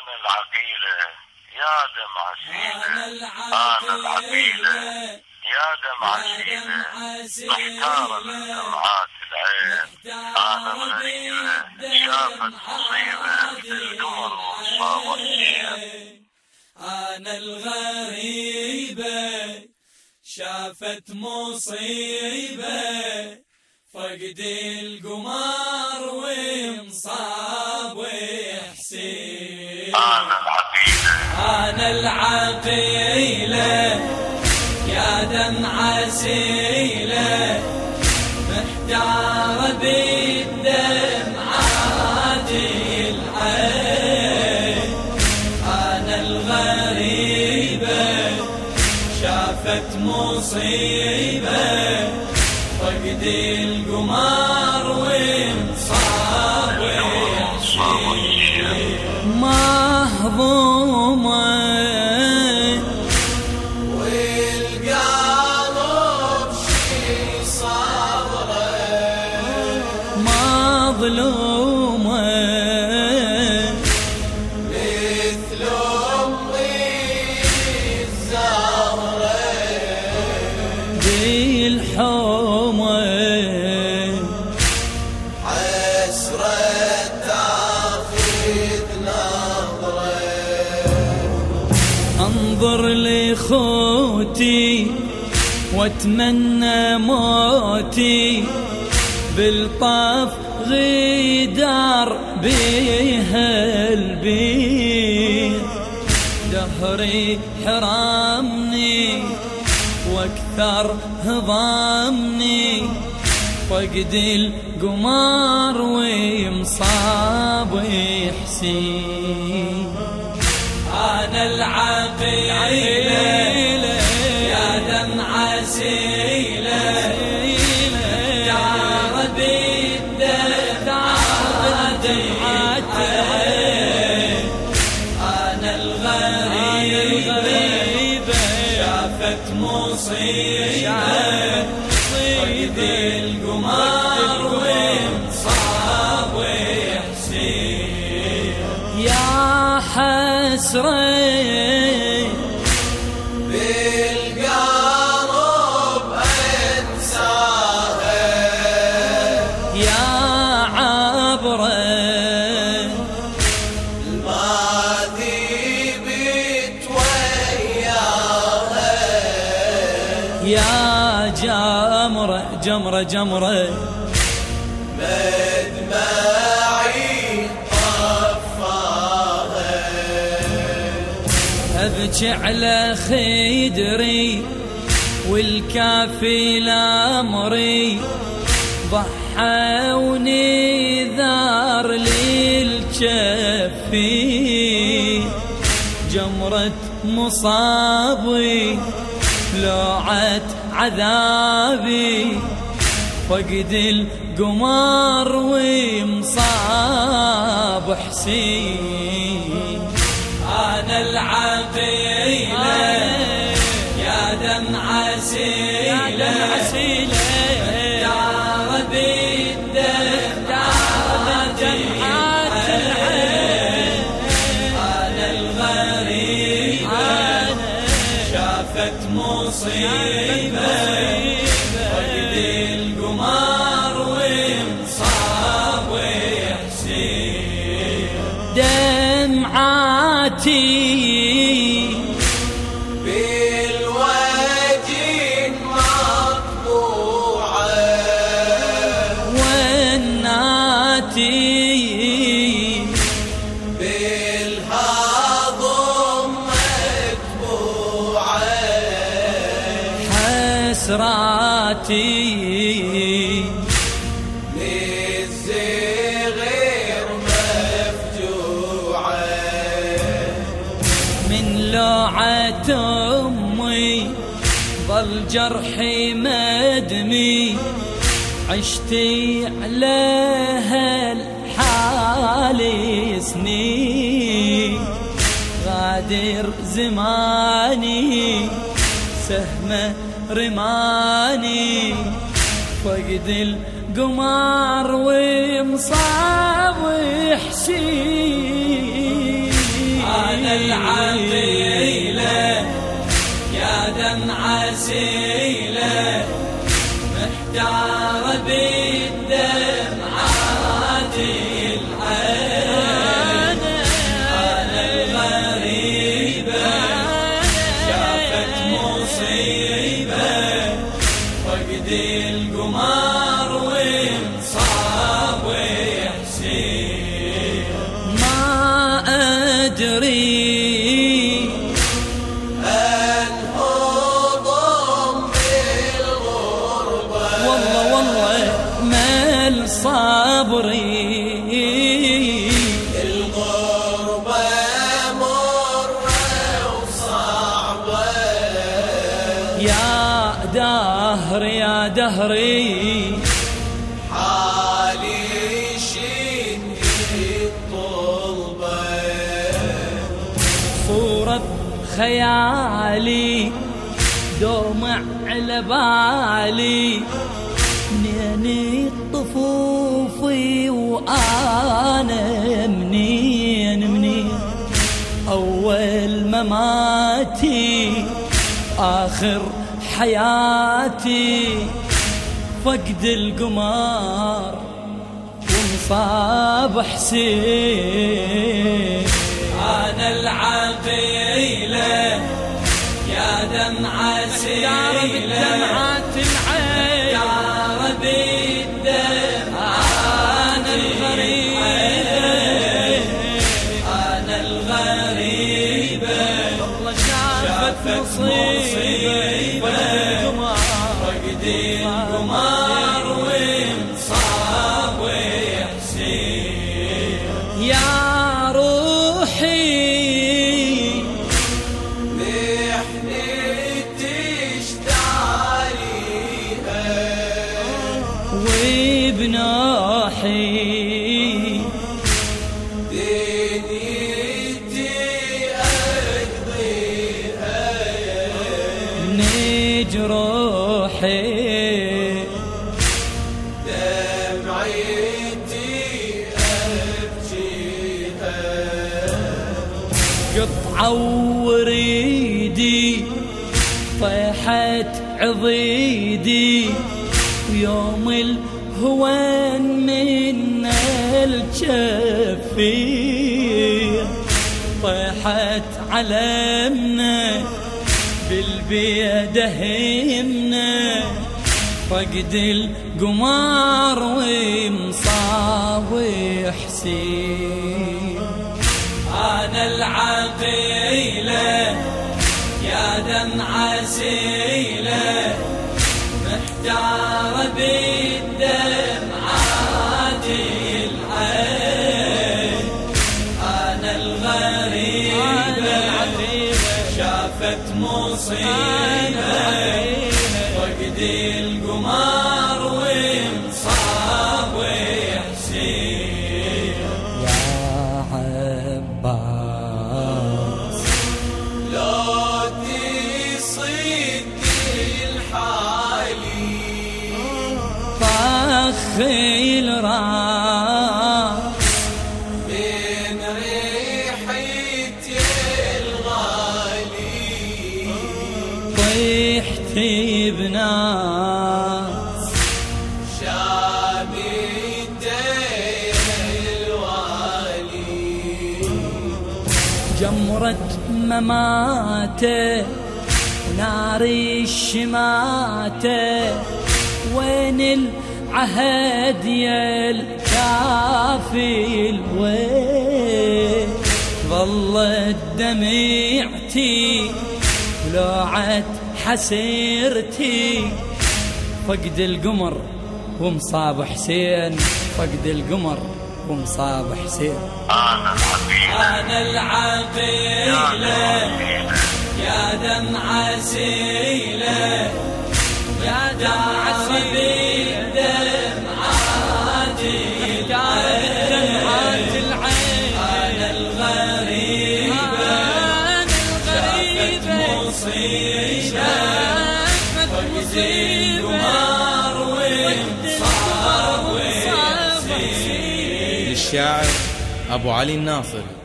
العقيلة يا دمع سيلة، أنا العقيلة يا دمع سيلة، محتارة من دمعات العين، أنا الغريبة شافت مصيبة مثل القمر وصابت الشيب. أنا الغريبة شافت مصيبة، فقد القمر وانصاب وحسين. أنا العقيلة يا دمع سيلة، محتارة بالدمعات العين. أنا الغريبة شافت مصيبة، فقد القمر وانصاب وحسين. مهضومة والقلب شي صبره، مظلومة مثل أمي الزهرة بالحومة، حسرة تاخذ نظرة. انظر لخوتي واتمنى موتي، بالطاف غدار بها البيت. دهري حرامني واكثر هضامني، فقد القمر ومصاب حسين. أنا العقيلة يا دمع سيلة، محتارة بالدمعات العين. أنا الغريبة شافت مصيبة، فقد القمر وانصاب وحسين. يا حسرة بالقلب أنساها، يا عبرة الماضي بتوياها، يا جمرة جمرة جمرة مدمعي طفاها. أبكي على خدري والكافي لامري، ضحى ونذار للجفي. جمرة مصابي لوعة عذابي، فقد القمر ومصاب حسين. أنا العقيلة يا دمع سيلة، محتارة بالدمعات العين. أنا الغريبة شافت مصيبة، فقد القمر وانصاب وحسين. دمعاتي بالوجه مطبوعة، وناتي بالهضم متبوعة، حسراتي للزغير مفجوعة. من لوعة أمي ظل جرحي مدمي، عشتي على هالحال سنين. غادر زماني سهمة رماني، فقد القمر ومصاب حسين. أدري أنهضم بالغربة والله مال صبري الغربة مرة وصعبة يا دهري يا دهري حالي شدي الطلبة صورة خيالي دومع على بالي منين طفوفي وأنا منين أول مماتي آخر حياتي فقد القمار ومصاب حسين أنا العقيلة يا دمع سيلة دمعات العين يا رب الدم أنا الغريب أنا الغريبة والله شافت مصيبة فقد القمار وانصاب وحسين يا روحي وبناحي دنيتي أقضيها نجروحي دمعتي أبكيها قطعة وريدي طيحت عضيدي ويوم الهوان من الجفير طيحت علمنا بالبيد همنا فقد القمار ومصاوي حسين أنا العقيلة يا دمع سيلة محتار بالدمعات العين أنا الغريبة شافت مصيبة فقد القمار وانصاب حسين يا عباس لو تصيد الحالي طخي الراس من ريحتي الغالي طيحتي بناس شامتي الوالي جمرة مماته ونار الشماته وين العهد يا الكافي الوين ظلت دمعتي ولوعت حسيرتي فقد القمر ومصاب حسين فقد القمر ومصاب حسين أنا العقيلة أنا العقيلة يا دمع سيلة يا دمع بالدمعات العين أنا الغريبة شافت مصيبة فقد القمار وانصاب حسين للشاعر أبو علي الناصر.